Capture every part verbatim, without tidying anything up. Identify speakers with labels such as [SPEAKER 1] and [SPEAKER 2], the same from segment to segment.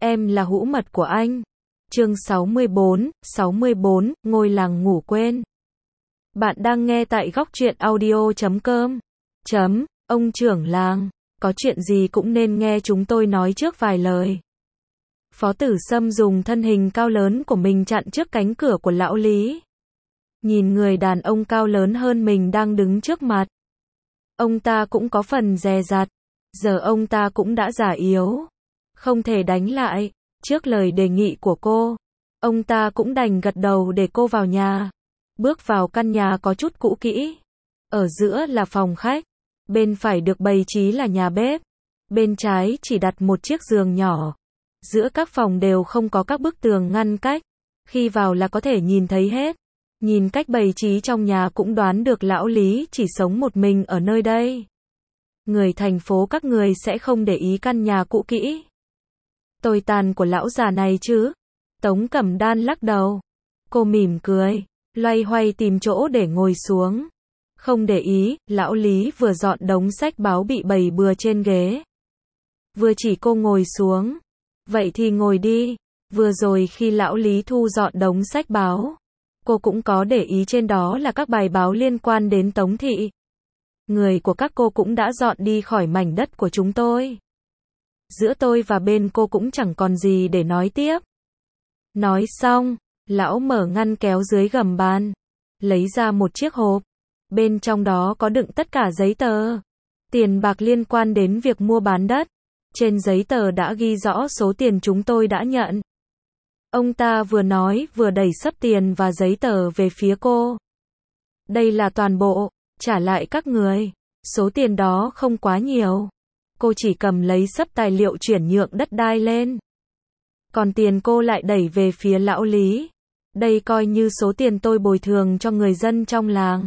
[SPEAKER 1] Em là hũ mật của anh. Chương sáu mươi bốn, sáu mươi bốn, ngôi làng ngủ quên. Bạn đang nghe tại góc truyện audio chấm com. Chấm, ông trưởng làng, có chuyện gì cũng nên nghe chúng tôi nói trước vài lời. Phó Tử Sâm dùng thân hình cao lớn của mình chặn trước cánh cửa của lão Lý. Nhìn người đàn ông cao lớn hơn mình đang đứng trước mặt. Ông ta cũng có phần dè dặt. Giờ ông ta cũng đã già yếu. Không thể đánh lại. Trước lời đề nghị của cô, ông ta cũng đành gật đầu để cô vào nhà. Bước vào căn nhà có chút cũ kỹ. Ở giữa là phòng khách. Bên phải được bày trí là nhà bếp. Bên trái chỉ đặt một chiếc giường nhỏ. Giữa các phòng đều không có các bức tường ngăn cách. Khi vào là có thể nhìn thấy hết. Nhìn cách bày trí trong nhà cũng đoán được lão Lý chỉ sống một mình ở nơi đây. Người thành phố các người sẽ không để ý căn nhà cũ kỹ. Tồi tàn của lão già này chứ. Tống Cẩm Đan lắc đầu. Cô mỉm cười, loay hoay tìm chỗ để ngồi xuống. Không để ý, lão Lý vừa dọn đống sách báo bị bày bừa trên ghế. Vừa chỉ cô ngồi xuống. Vậy thì ngồi đi. Vừa rồi khi lão Lý thu dọn đống sách báo, cô cũng có để ý trên đó là các bài báo liên quan đến Tống thị. Người của các cô cũng đã dọn đi khỏi mảnh đất của chúng tôi. Giữa tôi và bên cô cũng chẳng còn gì để nói tiếp. Nói xong, lão mở ngăn kéo dưới gầm bàn, lấy ra một chiếc hộp. Bên trong đó có đựng tất cả giấy tờ, tiền bạc liên quan đến việc mua bán đất. Trên giấy tờ đã ghi rõ số tiền chúng tôi đã nhận. Ông ta vừa nói vừa đẩy xấp tiền và giấy tờ về phía cô. Đây là toàn bộ, trả lại các người. Số tiền đó không quá nhiều. Cô chỉ cầm lấy xấp tài liệu chuyển nhượng đất đai lên. Còn tiền cô lại đẩy về phía lão Lý. Đây coi như số tiền tôi bồi thường cho người dân trong làng.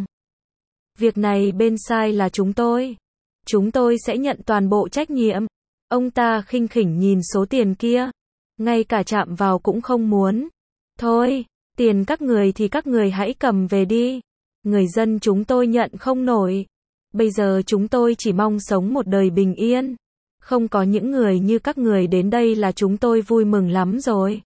[SPEAKER 1] Việc này bên sai là chúng tôi. Chúng tôi sẽ nhận toàn bộ trách nhiệm. Ông ta khinh khỉnh nhìn số tiền kia. Ngay cả chạm vào cũng không muốn. Thôi, tiền các người thì các người hãy cầm về đi. Người dân chúng tôi nhận không nổi. Bây giờ chúng tôi chỉ mong sống một đời bình yên. Không có những người như các người đến đây là chúng tôi vui mừng lắm rồi.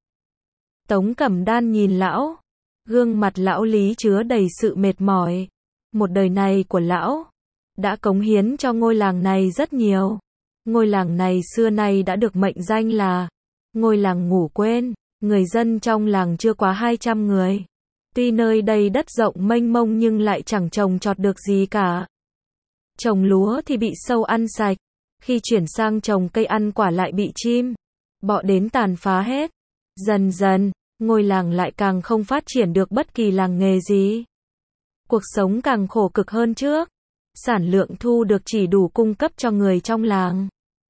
[SPEAKER 1] Tống Cẩm Đan nhìn lão. Gương mặt lão Lý chứa đầy sự mệt mỏi. Một đời này của lão đã cống hiến cho ngôi làng này rất nhiều. Ngôi làng này xưa nay đã được mệnh danh là ngôi làng ngủ quên. Người dân trong làng chưa quá hai trăm người. Tuy nơi đây đất rộng mênh mông nhưng lại chẳng trồng trọt được gì cả. Trồng lúa thì bị sâu ăn sạch. Khi chuyển sang trồng cây ăn quả lại bị chim bọ đến tàn phá hết. Dần dần, ngôi làng lại càng không phát triển được bất kỳ làng nghề gì. Cuộc sống càng khổ cực hơn trước. Sản lượng thu được chỉ đủ cung cấp cho người trong làng.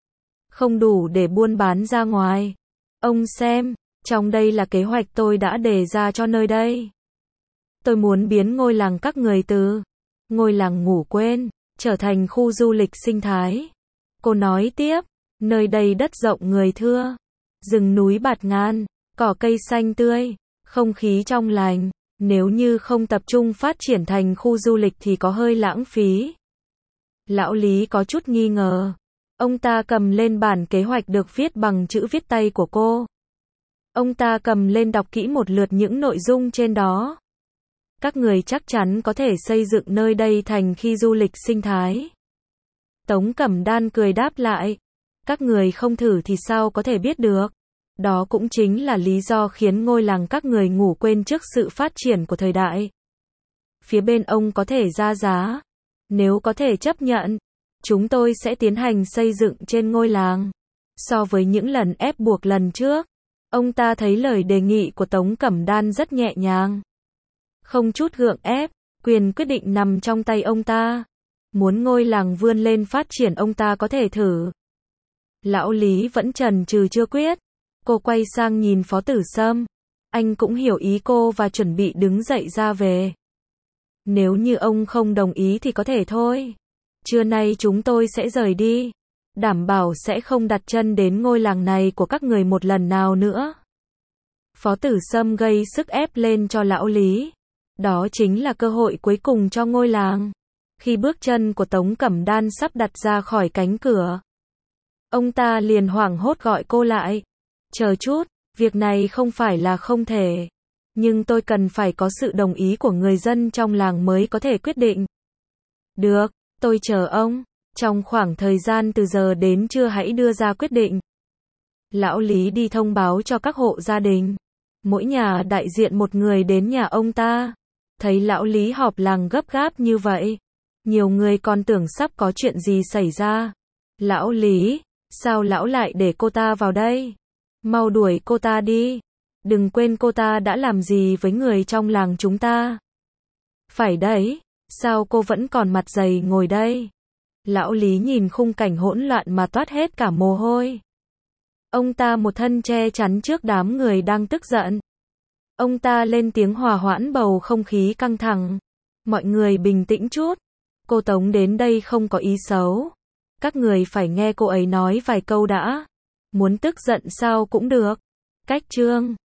[SPEAKER 1] Không đủ để buôn bán ra ngoài. Ông xem, trong đây là kế hoạch tôi đã đề ra cho nơi đây. Tôi muốn biến ngôi làng các người từ ngôi làng ngủ quên trở thành khu du lịch sinh thái. Cô nói tiếp, nơi đây đất rộng người thưa, rừng núi bạt ngàn, cỏ cây xanh tươi, không khí trong lành. Nếu như không tập trung phát triển thành khu du lịch thì có hơi lãng phí. Lão Lý có chút nghi ngờ. Ông ta cầm lên bản kế hoạch được viết bằng chữ viết tay của cô. Ông ta cầm lên đọc kỹ một lượt những nội dung trên đó. Các người chắc chắn có thể xây dựng nơi đây thành khu du lịch sinh thái. Tống Cẩm Đan cười đáp lại. Các người không thử thì sao có thể biết được. Đó cũng chính là lý do khiến ngôi làng các người ngủ quên trước sự phát triển của thời đại. Phía bên ông có thể ra giá. Nếu có thể chấp nhận, chúng tôi sẽ tiến hành xây dựng trên ngôi làng. So với những lần ép buộc lần trước, ông ta thấy lời đề nghị của Tống Cẩm Đan rất nhẹ nhàng. Không chút gượng ép, quyền quyết định nằm trong tay ông ta. Muốn ngôi làng vươn lên phát triển ông ta có thể thử. Lão Lý vẫn chần chừ chưa quyết. Cô quay sang nhìn Phó Tử Sâm. Anh cũng hiểu ý cô và chuẩn bị đứng dậy ra về. Nếu như ông không đồng ý thì có thể thôi. Trưa nay chúng tôi sẽ rời đi. Đảm bảo sẽ không đặt chân đến ngôi làng này của các người một lần nào nữa. Phó Tử Sâm gây sức ép lên cho lão Lý. Đó chính là cơ hội cuối cùng cho ngôi làng. Khi bước chân của Tống Cẩm Đan sắp đặt ra khỏi cánh cửa, ông ta liền hoảng hốt gọi cô lại. Chờ chút, việc này không phải là không thể. Nhưng tôi cần phải có sự đồng ý của người dân trong làng mới có thể quyết định. Được, tôi chờ ông. Trong khoảng thời gian từ giờ đến trưa hãy đưa ra quyết định. Lão Lý đi thông báo cho các hộ gia đình. Mỗi nhà đại diện một người đến nhà ông ta. Thấy lão Lý họp làng gấp gáp như vậy. Nhiều người còn tưởng sắp có chuyện gì xảy ra. Lão Lý, sao lão lại để cô ta vào đây? Mau đuổi cô ta đi. Đừng quên cô ta đã làm gì với người trong làng chúng ta. Phải đấy, sao cô vẫn còn mặt dày ngồi đây? Lão Lý nhìn khung cảnh hỗn loạn mà toát hết cả mồ hôi. Ông ta một thân che chắn trước đám người đang tức giận. Ông ta lên tiếng hòa hoãn bầu không khí căng thẳng. Mọi người bình tĩnh chút. Cô Tống đến đây không có ý xấu. Các người phải nghe cô ấy nói vài câu đã. Muốn tức giận sao cũng được. Cách chương